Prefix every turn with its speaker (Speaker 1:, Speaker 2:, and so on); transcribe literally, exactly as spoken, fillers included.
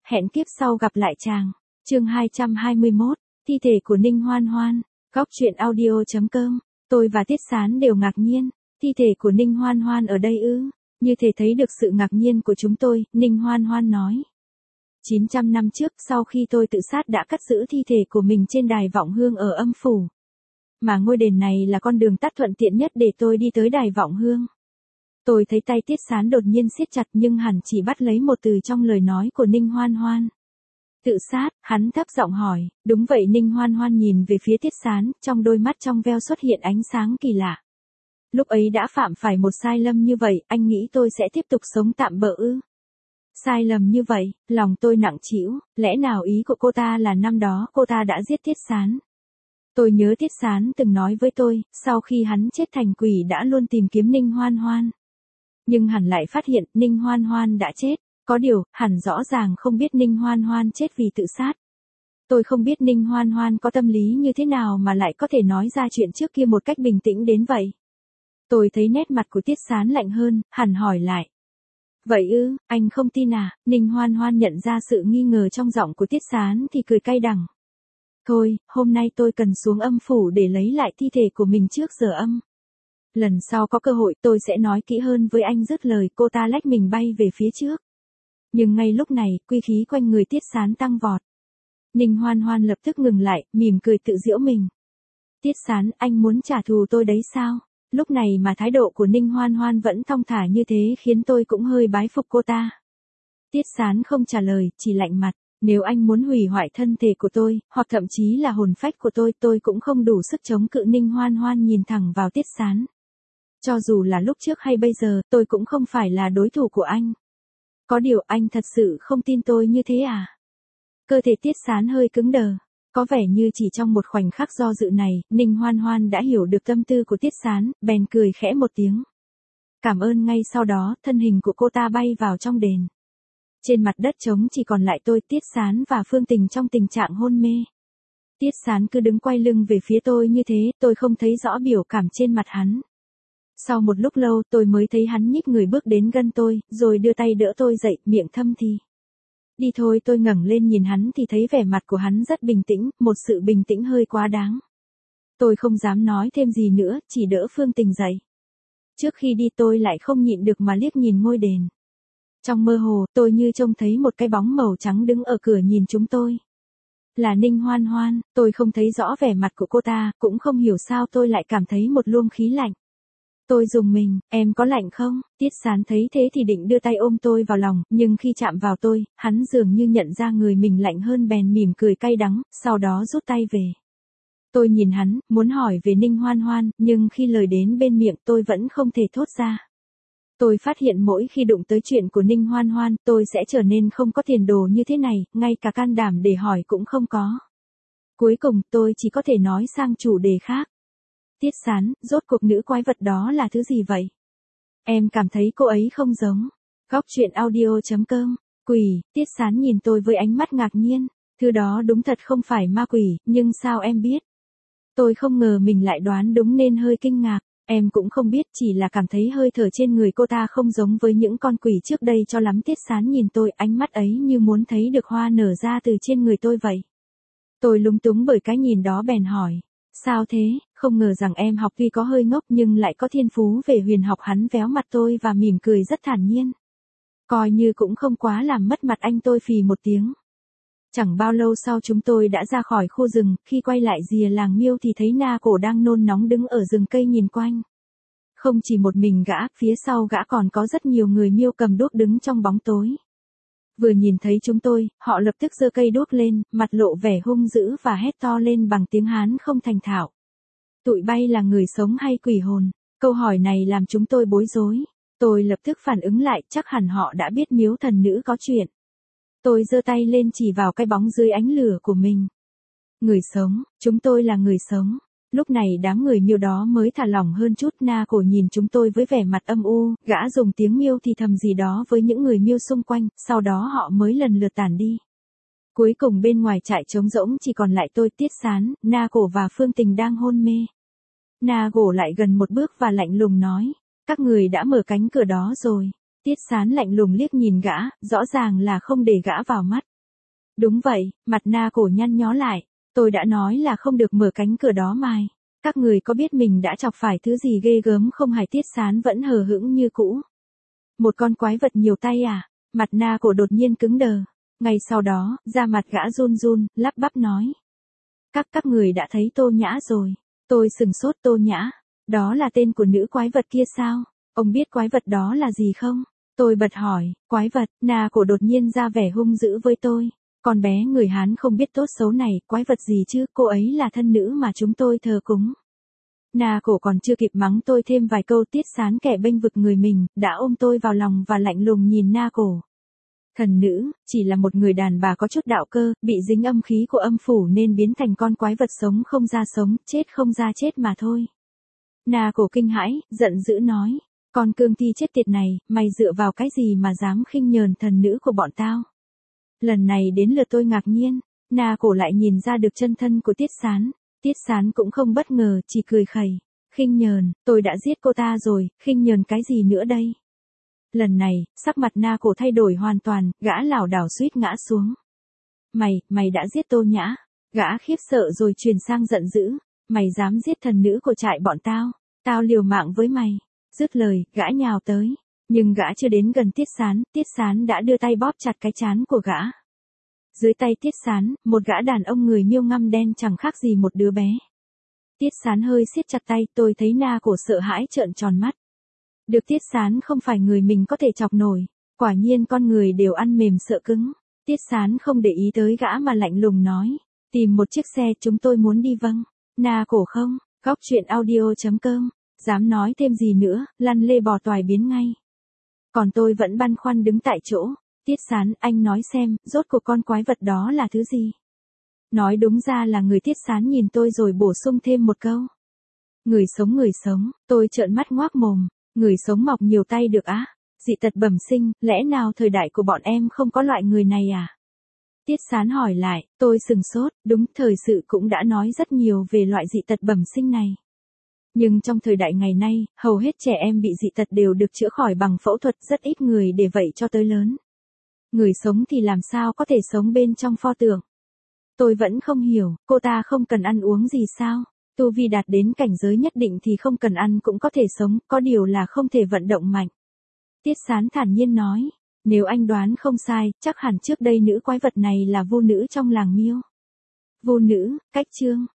Speaker 1: hẹn kiếp sau gặp lại chàng. Chương hai trăm hai mươi mốt, thi thể của Ninh Hoan Hoan. Góc truyện audio chấm com. Tôi và Tiết Sán đều ngạc nhiên, thi thể của Ninh Hoan Hoan ở đây ư? Như thể thấy được sự ngạc nhiên của chúng tôi, Ninh Hoan Hoan nói. chín trăm năm trước, sau khi tôi tự sát đã cất giữ thi thể của mình trên đài vọng hương ở âm phủ. Mà ngôi đền này là con đường tắt thuận tiện nhất để tôi đi tới đài vọng hương. Tôi thấy tay Tiết Sán đột nhiên siết chặt nhưng hẳn chỉ bắt lấy một từ trong lời nói của Ninh Hoan Hoan. Tự sát, hắn thấp giọng hỏi. Đúng vậy. Ninh Hoan Hoan nhìn về phía Tiết Sán, trong đôi mắt trong veo xuất hiện ánh sáng kỳ lạ. Lúc ấy đã phạm phải một sai lầm như vậy, anh nghĩ tôi sẽ tiếp tục sống tạm bợ ư? Sai lầm như vậy, lòng tôi nặng trĩu, lẽ nào ý của cô ta là năm đó cô ta đã giết Tiết Sán? Tôi nhớ Tiết Sán từng nói với tôi, sau khi hắn chết thành quỷ đã luôn tìm kiếm Ninh Hoan Hoan. Nhưng hẳn lại phát hiện Ninh Hoan Hoan đã chết, có điều, hẳn rõ ràng không biết Ninh Hoan Hoan chết vì tự sát. Tôi không biết Ninh Hoan Hoan có tâm lý như thế nào mà lại có thể nói ra chuyện trước kia một cách bình tĩnh đến vậy. Tôi thấy nét mặt của Tiết Sán lạnh hơn, hẳn hỏi lại. Vậy ư, anh không tin à? Ninh Hoan Hoan nhận ra sự nghi ngờ trong giọng của Tiết Sán thì cười cay đắng. Thôi, hôm nay tôi cần xuống âm phủ để lấy lại thi thể của mình trước giờ âm. Lần sau có cơ hội tôi sẽ nói kỹ hơn với anh. Dứt lời cô ta lách mình bay về phía trước. Nhưng ngay lúc này, quy khí quanh người Tiết Sán tăng vọt. Ninh Hoan Hoan lập tức ngừng lại, mỉm cười tự giễu mình. Tiết Sán, anh muốn trả thù tôi đấy sao? Lúc này mà thái độ của Ninh Hoan Hoan vẫn thong thả như thế khiến tôi cũng hơi bái phục cô ta. Tiết Sán không trả lời, chỉ lạnh mặt. Nếu anh muốn hủy hoại thân thể của tôi, hoặc thậm chí là hồn phách của tôi, tôi cũng không đủ sức chống cự. Ninh Hoan Hoan nhìn thẳng vào Tiết Sán. Cho dù là lúc trước hay bây giờ, tôi cũng không phải là đối thủ của anh. Có điều anh thật sự không tin tôi như thế à? Cơ thể Tiết Sán hơi cứng đờ. Có vẻ như chỉ trong một khoảnh khắc do dự này, Ninh Hoan Hoan đã hiểu được tâm tư của Tiết Sán, bèn cười khẽ một tiếng. Cảm ơn. Ngay sau đó, thân hình của cô ta bay vào trong đền. Trên mặt đất trống chỉ còn lại tôi, Tiết Sán và Phương Tình trong tình trạng hôn mê. Tiết Sán cứ đứng quay lưng về phía tôi như thế, tôi không thấy rõ biểu cảm trên mặt hắn. Sau một lúc lâu tôi mới thấy hắn nhích người bước đến gần tôi, rồi đưa tay đỡ tôi dậy, miệng thâm thì. Đi thôi. Tôi ngẩng lên nhìn hắn thì thấy vẻ mặt của hắn rất bình tĩnh, một sự bình tĩnh hơi quá đáng. Tôi không dám nói thêm gì nữa, chỉ đỡ Phương Tình dậy. Trước khi đi tôi lại không nhịn được mà liếc nhìn ngôi đền. Trong mơ hồ, tôi như trông thấy một cái bóng màu trắng đứng ở cửa nhìn chúng tôi. Là Ninh Hoan Hoan. Tôi không thấy rõ vẻ mặt của cô ta, cũng không hiểu sao tôi lại cảm thấy một luồng khí lạnh. Tôi rùng mình. Em có lạnh không? Tiết Sán thấy thế thì định đưa tay ôm tôi vào lòng, nhưng khi chạm vào tôi, hắn dường như nhận ra người mình lạnh hơn bèn mỉm cười cay đắng, sau đó rút tay về. Tôi nhìn hắn, muốn hỏi về Ninh Hoan Hoan, nhưng khi lời đến bên miệng tôi vẫn không thể thốt ra. Tôi phát hiện mỗi khi đụng tới chuyện của Ninh Hoan Hoan, tôi sẽ trở nên không có tiền đồ như thế này, ngay cả can đảm để hỏi cũng không có. Cuối cùng, tôi chỉ có thể nói sang chủ đề khác. Tiết Sán, rốt cuộc nữ quái vật đó là thứ gì vậy? Em cảm thấy cô ấy không giống. Góc truyện audio chấm com. Quỷ. Tiết Sán nhìn tôi với ánh mắt ngạc nhiên. Thứ đó đúng thật không phải ma quỷ, nhưng sao em biết? Tôi không ngờ mình lại đoán đúng nên hơi kinh ngạc. Em cũng không biết, chỉ là cảm thấy hơi thở trên người cô ta không giống với những con quỷ trước đây cho lắm. Tiết Sán nhìn tôi, ánh mắt ấy như muốn thấy được hoa nở ra từ trên người tôi vậy. Tôi lúng túng bởi cái nhìn đó bèn hỏi. Sao thế? Không ngờ rằng em học tuy có hơi ngốc nhưng lại có thiên phú về huyền học. Hắn véo mặt tôi và mỉm cười rất thản nhiên. Coi như cũng không quá làm mất mặt anh. Tôi phì một tiếng. Chẳng bao lâu sau chúng tôi đã ra khỏi khu rừng, khi quay lại rìa làng Miêu thì thấy Na Cổ đang nôn nóng đứng ở rừng cây nhìn quanh. Không chỉ một mình gã, phía sau gã còn có rất nhiều người Miêu cầm đuốc đứng trong bóng tối. Vừa nhìn thấy chúng tôi, họ lập tức giơ cây đuốc lên, mặt lộ vẻ hung dữ và hét to lên bằng tiếng Hán không thành thạo. Tụi bay là người sống hay quỷ hồn? Câu hỏi này làm chúng tôi bối rối. Tôi lập tức phản ứng lại, chắc hẳn họ đã biết Miếu thần nữ có chuyện. Tôi giơ tay lên chỉ vào cái bóng dưới ánh lửa của mình. Người sống, chúng tôi là người sống. Lúc này đám người Miêu đó mới thả lỏng hơn chút. Na Cổ nhìn chúng tôi với vẻ mặt âm u, gã dùng tiếng Miêu thì thầm gì đó với những người Miêu xung quanh, sau đó họ mới lần lượt tản đi. Cuối cùng bên ngoài trại trống rỗng chỉ còn lại tôi, Tiết Sán, Na Cổ và Phương Tình đang hôn mê. Na Cổ lại gần một bước và lạnh lùng nói, các người đã mở cánh cửa đó rồi. Tiết Sán lạnh lùng liếc nhìn gã, rõ ràng là không để gã vào mắt. Đúng vậy, mặt Na Cổ nhăn nhó lại. Tôi đã nói là không được mở cánh cửa đó mài. Các người có biết mình đã chọc phải thứ gì ghê gớm không? Hải Tiết Sán vẫn hờ hững như cũ. Một con quái vật nhiều tay à? Mặt Na Cổ đột nhiên cứng đờ. Ngay sau đó, da mặt gã run run, lắp bắp nói. Các các người đã thấy Tô Nhã rồi. Tôi sừng sốt. Tô Nhã. Đó là tên của nữ quái vật kia sao? Ông biết quái vật đó là gì không? Tôi bật hỏi, quái vật. Na Cổ đột nhiên ra vẻ hung dữ với tôi. Con bé người Hán không biết tốt xấu này, quái vật gì chứ, cô ấy là thân nữ mà chúng tôi thờ cúng. Na Cổ còn chưa kịp mắng tôi thêm vài câu, Tiết Sán kẻ bênh vực người mình, đã ôm tôi vào lòng và lạnh lùng nhìn Na Cổ. Thần nữ, chỉ là một người đàn bà có chút đạo cơ, bị dính âm khí của âm phủ nên biến thành con quái vật sống không ra sống, chết không ra chết mà thôi. Na Cổ kinh hãi, giận dữ nói, con cương thi chết tiệt này, mày dựa vào cái gì mà dám khinh nhờn thần nữ của bọn tao? Lần này đến lượt tôi ngạc nhiên, Na Cổ lại nhìn ra được chân thân của Tiết Sán. Tiết Sán cũng không bất ngờ, chỉ cười khẩy. Khinh nhờn, tôi đã giết cô ta rồi, khinh nhờn cái gì nữa đây? Lần này, sắc mặt Na Cổ thay đổi hoàn toàn, gã lảo đảo suýt ngã xuống. Mày, mày đã giết Tô Nhã. Gã khiếp sợ rồi chuyển sang giận dữ. Mày dám giết thần nữ của trại bọn tao, tao liều mạng với mày. Dứt lời, gã nhào tới. Nhưng gã chưa đến gần Tiết Sán, Tiết Sán đã đưa tay bóp chặt cái trán của gã. Dưới tay Tiết Sán, một gã đàn ông người miêu ngăm đen chẳng khác gì một đứa bé. Tiết Sán hơi siết chặt tay, tôi thấy Na Cổ sợ hãi trợn tròn mắt. Được Tiết Sán không phải người mình có thể chọc nổi, quả nhiên con người đều ăn mềm sợ cứng. Tiết Sán không để ý tới gã mà lạnh lùng nói, tìm một chiếc xe chúng tôi muốn đi. Vâng. Na Cổ không, góc truyện audio chấm com, dám nói thêm gì nữa, lăn lê bò toài biến ngay. Còn tôi vẫn băn khoăn đứng tại chỗ. Tiết Sán, anh nói xem, rốt cuộc con quái vật đó là thứ gì? Nói đúng ra là người. Tiết Sán nhìn tôi rồi bổ sung thêm một câu. Người sống người sống, tôi trợn mắt ngoác mồm, người sống mọc nhiều tay được á? Dị tật bẩm sinh, lẽ nào thời đại của bọn em không có loại người này à? Tiết Sán hỏi lại, tôi sừng sốt, đúng, thời sự cũng đã nói rất nhiều về loại dị tật bẩm sinh này. Nhưng trong thời đại ngày nay, hầu hết trẻ em bị dị tật đều được chữa khỏi bằng phẫu thuật, rất ít người để vậy cho tới lớn. Người sống thì làm sao có thể sống bên trong pho tượng? Tôi vẫn không hiểu, cô ta không cần ăn uống gì sao? Tu vi đạt đến cảnh giới nhất định thì không cần ăn cũng có thể sống, có điều là không thể vận động mạnh. Tiết Sán thản nhiên nói, nếu anh đoán không sai, chắc hẳn trước đây nữ quái vật này là vô nữ trong làng Miêu. Vô nữ, cách chương.